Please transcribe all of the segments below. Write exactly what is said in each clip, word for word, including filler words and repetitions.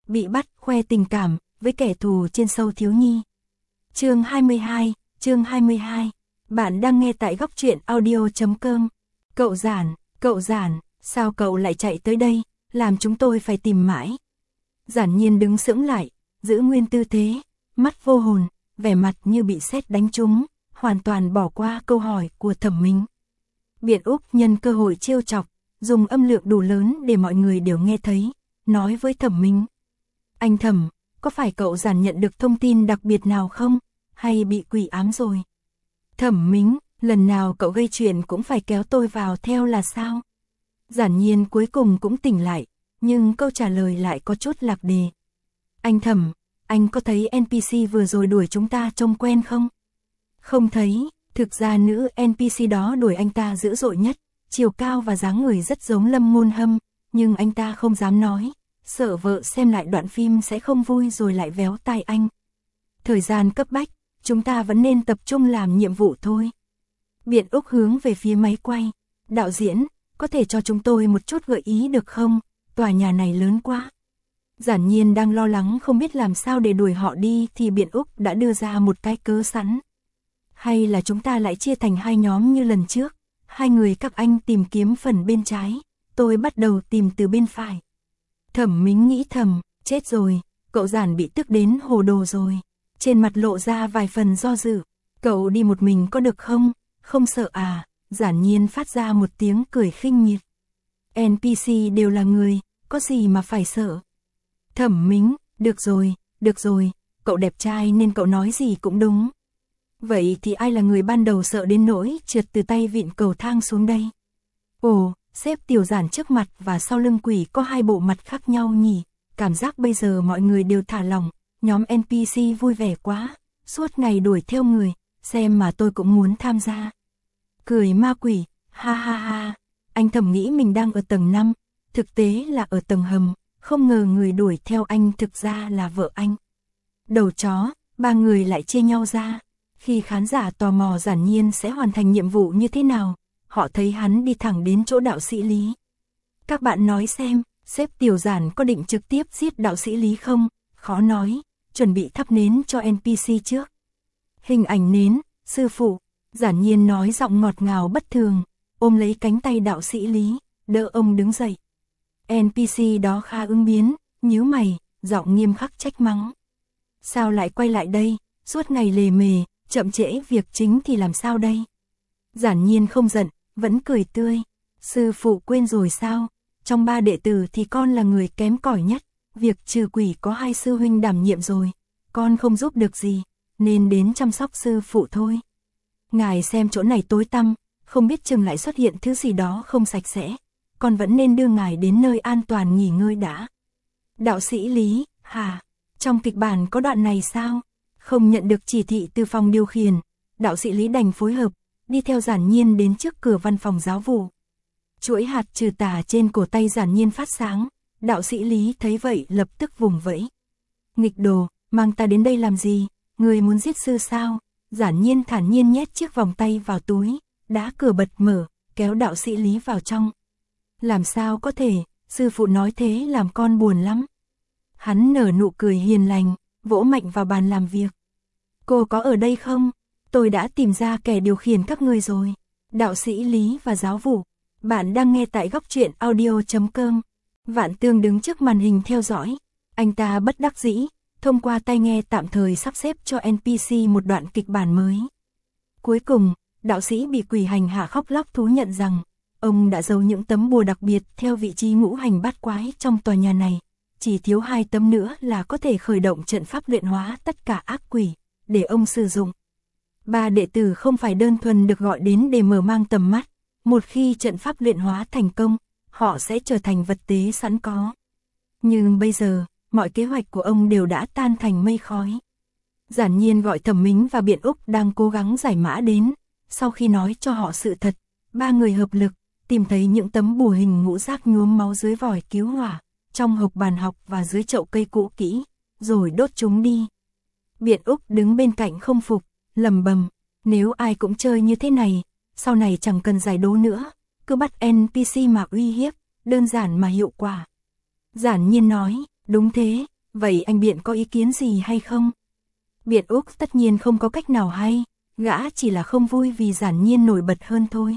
bị bắt khoe tình cảm với kẻ thù trên show thiếu nhi. Chương hai mươi hai, chương hai mươi hai. Bạn đang nghe tại góc truyện audio chấm com. Cậu Giản, cậu Giản, sao cậu lại chạy tới đây, làm chúng tôi phải tìm mãi. Giản Nhiên đứng sững lại, giữ nguyên tư thế, mắt vô hồn, vẻ mặt như bị sét đánh trúng, hoàn toàn bỏ qua câu hỏi của Thẩm Mính. Biện Úc nhân cơ hội trêu chọc, dùng âm lượng đủ lớn để mọi người đều nghe thấy, nói với Thẩm Mính. Anh Thẩm, có phải cậu Giản nhận được thông tin đặc biệt nào không, hay bị quỷ ám rồi? Thẩm Mính, lần nào cậu gây chuyện cũng phải kéo tôi vào theo là sao? Giản Nhiên cuối cùng cũng tỉnh lại, nhưng câu trả lời lại có chút lạc đề. Anh Thẩm, anh có thấy en pê xê vừa rồi đuổi chúng ta trông quen không? Không thấy, thực ra nữ en pê xê đó đuổi anh ta dữ dội nhất, chiều cao và dáng người rất giống Lâm Ngôn Hâm, nhưng anh ta không dám nói, sợ vợ xem lại đoạn phim sẽ không vui rồi lại véo tai anh. Thời gian cấp bách, chúng ta vẫn nên tập trung làm nhiệm vụ thôi. Biện Úc hướng về phía máy quay. Đạo diễn, có thể cho chúng tôi một chút gợi ý được không? Tòa nhà này lớn quá. Giản Nhiên đang lo lắng không biết làm sao để đuổi họ đi thì Biện Úc đã đưa ra một cái cớ sẵn. Hay là chúng ta lại chia thành hai nhóm như lần trước, hai người các anh tìm kiếm phần bên trái, tôi bắt đầu tìm từ bên phải. Thẩm Mính nghĩ thầm, chết rồi, cậu Giản bị tức đến hồ đồ rồi. Trên mặt lộ ra vài phần do dự, cậu đi một mình có được không? Không sợ à? Giản Nhiên phát ra một tiếng cười khinh miệt. en pê xê đều là người, có gì mà phải sợ? Thẩm Mính, được rồi, được rồi, cậu đẹp trai nên cậu nói gì cũng đúng. Vậy thì ai là người ban đầu sợ đến nỗi trượt từ tay vịn cầu thang xuống đây? Ồ, xếp Tiểu Giản trước mặt và sau lưng quỷ có hai bộ mặt khác nhau nhỉ? Cảm giác bây giờ mọi người đều thả lỏng, nhóm en pê xê vui vẻ quá, suốt ngày đuổi theo người, xem mà tôi cũng muốn tham gia. Cười ma quỷ, ha ha ha, anh thầm nghĩ mình đang ở tầng năm, thực tế là ở tầng hầm, không ngờ người đuổi theo anh thực ra là vợ anh. Đầu chó, ba người lại chia nhau ra, khi khán giả tò mò Giản Nhiên sẽ hoàn thành nhiệm vụ như thế nào, họ thấy hắn đi thẳng đến chỗ đạo sĩ Lý. Các bạn nói xem, sếp Tiểu Giản có định trực tiếp giết đạo sĩ Lý không? Khó nói, chuẩn bị thắp nến cho en pê xê trước. Hình ảnh nến, sư phụ, Giản Nhiên nói giọng ngọt ngào bất thường, ôm lấy cánh tay đạo sĩ Lý, đỡ ông đứng dậy. en pê xê đó khá ứng biến, nhíu mày, giọng nghiêm khắc trách mắng. Sao lại quay lại đây, suốt ngày lề mề, chậm trễ việc chính thì làm sao đây? Giản Nhiên không giận, vẫn cười tươi. Sư phụ quên rồi sao? Trong ba đệ tử thì con là người kém cỏi nhất, việc trừ quỷ có hai sư huynh đảm nhiệm rồi, con không giúp được gì, nên đến chăm sóc sư phụ thôi. Ngài xem chỗ này tối tăm, không biết chừng lại xuất hiện thứ gì đó không sạch sẽ, con vẫn nên đưa ngài đến nơi an toàn nghỉ ngơi đã. Đạo sĩ Lý, hả? Trong kịch bản có đoạn này sao? Không nhận được chỉ thị từ phòng điều khiển, đạo sĩ Lý đành phối hợp, đi theo Giản Nhiên đến trước cửa văn phòng giáo vụ. Chuỗi hạt trừ tà trên cổ tay Giản Nhiên phát sáng, đạo sĩ Lý thấy vậy lập tức vùng vẫy. Nghịch đồ, mang ta đến đây làm gì? Người muốn giết sư sao? Giản Nhiên thản nhiên nhét chiếc vòng tay vào túi, đá cửa bật mở, kéo đạo sĩ Lý vào trong. Làm sao có thể, sư phụ nói thế làm con buồn lắm. Hắn nở nụ cười hiền lành, vỗ mạnh vào bàn làm việc. Cô có ở đây không? Tôi đã tìm ra kẻ điều khiển các ngươi rồi. Đạo sĩ Lý và giáo vụ. Bạn đang nghe tại góc truyện audio chấm com. Vạn Tương đứng trước màn hình theo dõi. Anh ta bất đắc dĩ, thông qua tai nghe tạm thời sắp xếp cho en pê xê một đoạn kịch bản mới. Cuối cùng, đạo sĩ bị quỷ hành hạ khóc lóc thú nhận rằng, ông đã giấu những tấm bùa đặc biệt theo vị trí ngũ hành bát quái trong tòa nhà này. Chỉ thiếu hai tấm nữa là có thể khởi động trận pháp luyện hóa tất cả ác quỷ, để ông sử dụng. Ba đệ tử không phải đơn thuần được gọi đến để mở mang tầm mắt, một khi trận pháp luyện hóa thành công, họ sẽ trở thành vật tế sẵn có. Nhưng bây giờ, mọi kế hoạch của ông đều đã tan thành mây khói. Giản Nhiên gọi Thẩm Mính và Biện Úc đang cố gắng giải mã đến, sau khi nói cho họ sự thật, ba người hợp lực, tìm thấy những tấm bùa hình ngũ giác nhuốm máu dưới vòi cứu hỏa, trong hộc bàn học và dưới chậu cây cũ kỹ, rồi đốt chúng đi. Biện Úc đứng bên cạnh không phục, lầm bầm, nếu ai cũng chơi như thế này, sau này chẳng cần giải đố nữa, cứ bắt en pê xê mà uy hiếp, đơn giản mà hiệu quả. Giản Nhiên nói, đúng thế, vậy anh Biện có ý kiến gì hay không? Biện Úc tất nhiên không có cách nào hay, gã chỉ là không vui vì Giản Nhiên nổi bật hơn thôi.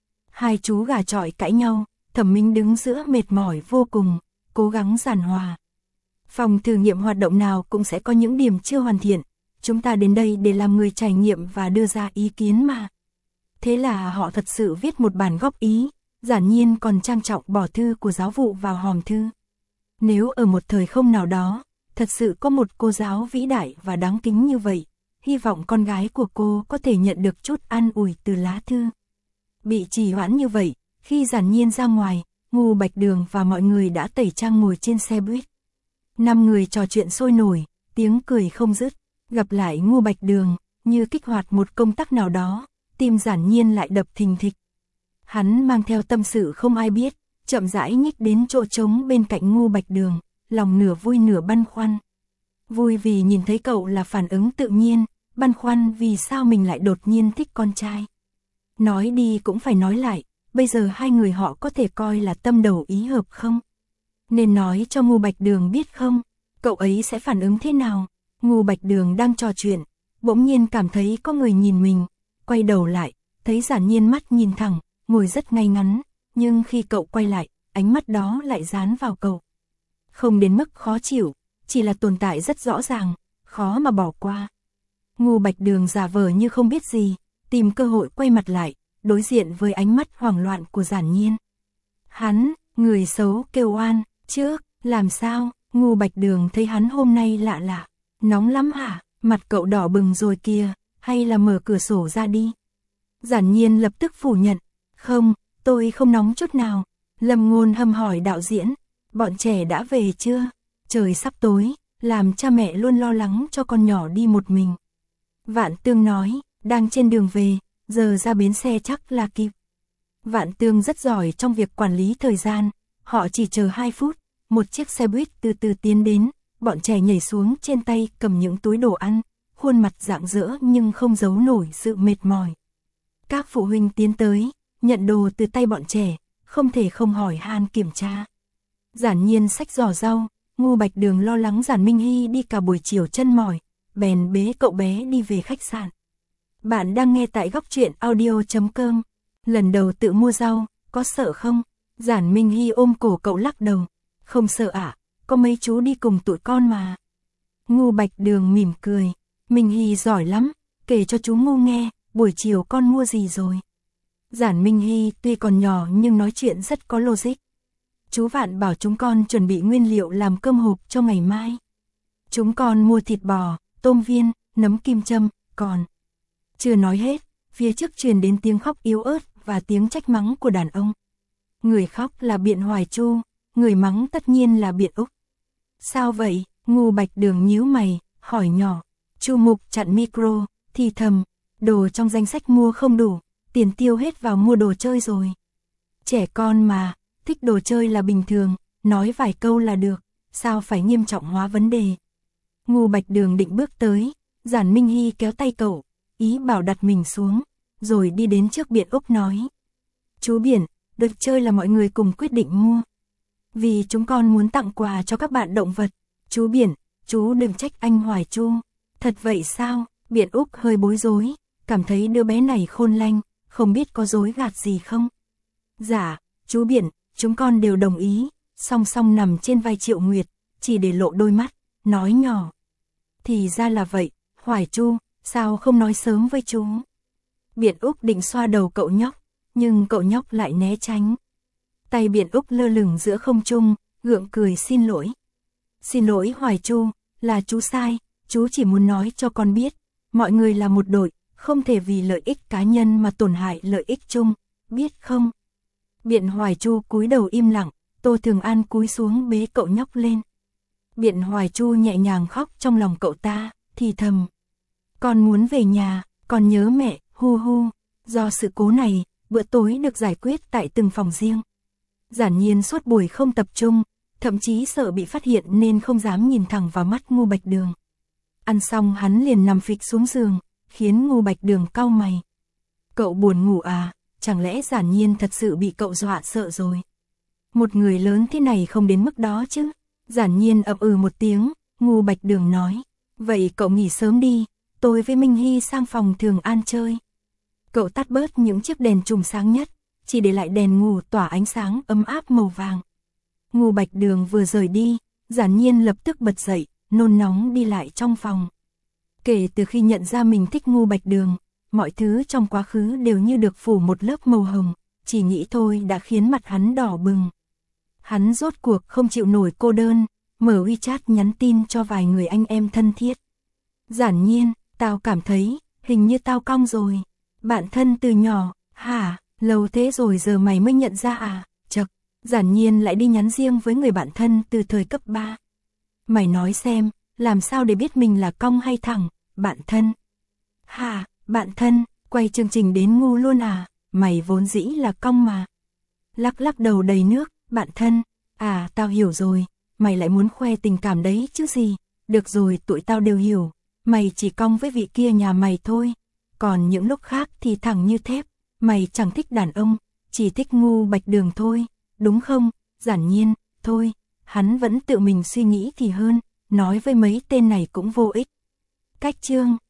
Hai chú gà chọi cãi nhau, Thẩm Minh đứng giữa mệt mỏi vô cùng, cố gắng giản hòa. Phòng thử nghiệm hoạt động nào cũng sẽ có những điểm chưa hoàn thiện, chúng ta đến đây để làm người trải nghiệm và đưa ra ý kiến mà. Thế là họ thật sự viết một bản góp ý, Giản Nhiên còn trang trọng bỏ thư của giáo vụ vào hòm thư. Nếu ở một thời không nào đó, thật sự có một cô giáo vĩ đại và đáng kính như vậy, hy vọng con gái của cô có thể nhận được chút an ủi từ lá thư. Bị trì hoãn như vậy, khi Giản Nhiên ra ngoài, Ngô Bạch Đường và mọi người đã tẩy trang ngồi trên xe buýt. Năm người trò chuyện sôi nổi, tiếng cười không dứt, gặp lại Ngô Bạch Đường, như kích hoạt một công tắc nào đó, tim Giản Nhiên lại đập thình thịch. Hắn mang theo tâm sự không ai biết, chậm rãi nhích đến chỗ trống bên cạnh Ngô Bạch Đường, lòng nửa vui nửa băn khoăn. Vui vì nhìn thấy cậu là phản ứng tự nhiên, băn khoăn vì sao mình lại đột nhiên thích con trai. Nói đi cũng phải nói lại, bây giờ hai người họ có thể coi là tâm đầu ý hợp không? Nên nói cho Ngô Bạch Đường biết không? Cậu ấy sẽ phản ứng thế nào? Ngô Bạch Đường đang trò chuyện, bỗng nhiên cảm thấy có người nhìn mình, quay đầu lại, thấy Giản Nhiên mắt nhìn thẳng, ngồi rất ngay ngắn, nhưng khi cậu quay lại, ánh mắt đó lại dán vào cậu. Không đến mức khó chịu, chỉ là tồn tại rất rõ ràng, khó mà bỏ qua. Ngô Bạch Đường giả vờ như không biết gì, tìm cơ hội quay mặt lại, đối diện với ánh mắt hoảng loạn của Giản Nhiên. Hắn, người xấu kêu oan, trước, làm sao? Ngô Bạch Đường thấy hắn hôm nay lạ lạ, nóng lắm hả? Mặt cậu đỏ bừng rồi kìa, hay là mở cửa sổ ra đi? Giản Nhiên lập tức phủ nhận, không, tôi không nóng chút nào. Lâm Ngôn hâm hỏi đạo diễn, bọn trẻ đã về chưa? Trời sắp tối, làm cha mẹ luôn lo lắng cho con nhỏ đi một mình. Vạn Tương nói, đang trên đường về, giờ ra bến xe chắc là kịp. Vạn Tương rất giỏi trong việc quản lý thời gian, họ chỉ chờ hai phút, một chiếc xe buýt từ từ tiến đến, bọn trẻ nhảy xuống trên tay cầm những túi đồ ăn, khuôn mặt rạng rỡ nhưng không giấu nổi sự mệt mỏi. Các phụ huynh tiến tới, nhận đồ từ tay bọn trẻ, không thể không hỏi han kiểm tra. Giản Nhiên xách giỏ rau, Ngô Bạch Đường lo lắng Giản Minh Hy đi cả buổi chiều chân mỏi, bèn bế cậu bé đi về khách sạn. Bạn đang nghe tại góc truyện audio chấm com. Lần đầu tự mua rau, có sợ không? Giản Minh Hy ôm cổ cậu lắc đầu. Không sợ ạ, à, có mấy chú đi cùng tụi con mà. Ngô Bạch Đường mỉm cười. Minh Hy giỏi lắm, kể cho chú Ngô nghe, buổi chiều con mua gì rồi. Giản Minh Hy tuy còn nhỏ nhưng nói chuyện rất có logic. Chú Vạn bảo chúng con chuẩn bị nguyên liệu làm cơm hộp cho ngày mai. Chúng con mua thịt bò, tôm viên, nấm kim châm, còn... Chưa nói hết, phía trước truyền đến tiếng khóc yếu ớt và tiếng trách mắng của đàn ông. Người khóc là Biện Hoài Chu, người mắng tất nhiên là Biện Úc. Sao vậy? Ngô Bạch Đường nhíu mày, hỏi nhỏ. Chu Mục chặn micro, thì thầm, đồ trong danh sách mua không đủ, tiền tiêu hết vào mua đồ chơi rồi. Trẻ con mà, thích đồ chơi là bình thường, nói vài câu là được, sao phải nghiêm trọng hóa vấn đề. Ngô Bạch Đường định bước tới, Giản Minh Hy kéo tay cậu, ý bảo đặt mình xuống, rồi đi đến trước Biện Úc nói. Chú Biển, được chơi là mọi người cùng quyết định mua. Vì chúng con muốn tặng quà cho các bạn động vật. Chú Biển, chú đừng trách anh Hoài Chu. Thật vậy sao? Biện Úc hơi bối rối, cảm thấy đứa bé này khôn lanh, không biết có dối gạt gì không. Dạ, chú Biển, chúng con đều đồng ý, song song nằm trên vai Triệu Nguyệt, chỉ để lộ đôi mắt, nói nhỏ. Thì ra là vậy, Hoài Chu, sao không nói sớm với chú? Biện Úc định xoa đầu cậu nhóc, nhưng cậu nhóc lại né tránh. Tay Biện Úc lơ lửng giữa không trung, gượng cười xin lỗi. Xin lỗi Hoài Chu, là chú sai, chú chỉ muốn nói cho con biết, mọi người là một đội, không thể vì lợi ích cá nhân mà tổn hại lợi ích chung, biết không? Biện Hoài Chu cúi đầu im lặng, Tô Thường An cúi xuống bế cậu nhóc lên. Biện Hoài Chu nhẹ nhàng khóc trong lòng cậu ta, thì thầm. Con muốn về nhà, con nhớ mẹ, hu hu. Do sự cố này, bữa tối được giải quyết tại từng phòng riêng. Giản Nhiên suốt buổi không tập trung, thậm chí sợ bị phát hiện nên không dám nhìn thẳng vào mắt Ngô Bạch Đường. Ăn xong hắn liền nằm phịch xuống giường, khiến Ngô Bạch Đường cau mày. Cậu buồn ngủ à, chẳng lẽ Giản Nhiên thật sự bị cậu dọa sợ rồi? Một người lớn thế này không đến mức đó chứ. Giản Nhiên ậm ừ một tiếng, Ngô Bạch Đường nói. Vậy cậu nghỉ sớm đi, tôi với Minh Hy sang phòng Thường An chơi. Cậu tắt bớt những chiếc đèn chùm sáng nhất, chỉ để lại đèn ngủ tỏa ánh sáng ấm áp màu vàng. Ngô Bạch Đường vừa rời đi, Giản Nhiên lập tức bật dậy, nôn nóng đi lại trong phòng. Kể từ khi nhận ra mình thích Ngô Bạch Đường, mọi thứ trong quá khứ đều như được phủ một lớp màu hồng, chỉ nghĩ thôi đã khiến mặt hắn đỏ bừng. Hắn rốt cuộc không chịu nổi cô đơn, mở WeChat nhắn tin cho vài người anh em thân thiết. Giản Nhiên, tao cảm thấy, hình như tao cong rồi. Bạn thân từ nhỏ, hả, lâu thế rồi giờ mày mới nhận ra à, chậc. Giản Nhiên lại đi nhắn riêng với người bạn thân từ thời cấp ba. Mày nói xem, làm sao để biết mình là cong hay thẳng, bạn thân. Hả, bạn thân, quay chương trình đến ngu luôn à, mày vốn dĩ là cong mà. Lắc lắc đầu đầy nước, bạn thân, à tao hiểu rồi, mày lại muốn khoe tình cảm đấy chứ gì. Được rồi, tụi tao đều hiểu, mày chỉ cong với vị kia nhà mày thôi. Còn những lúc khác thì thẳng như thép, mày chẳng thích đàn ông, chỉ thích Ngô Bạch Đường thôi, đúng không? Giản Nhiên, thôi, hắn vẫn tự mình suy nghĩ thì hơn, nói với mấy tên này cũng vô ích. Cách chương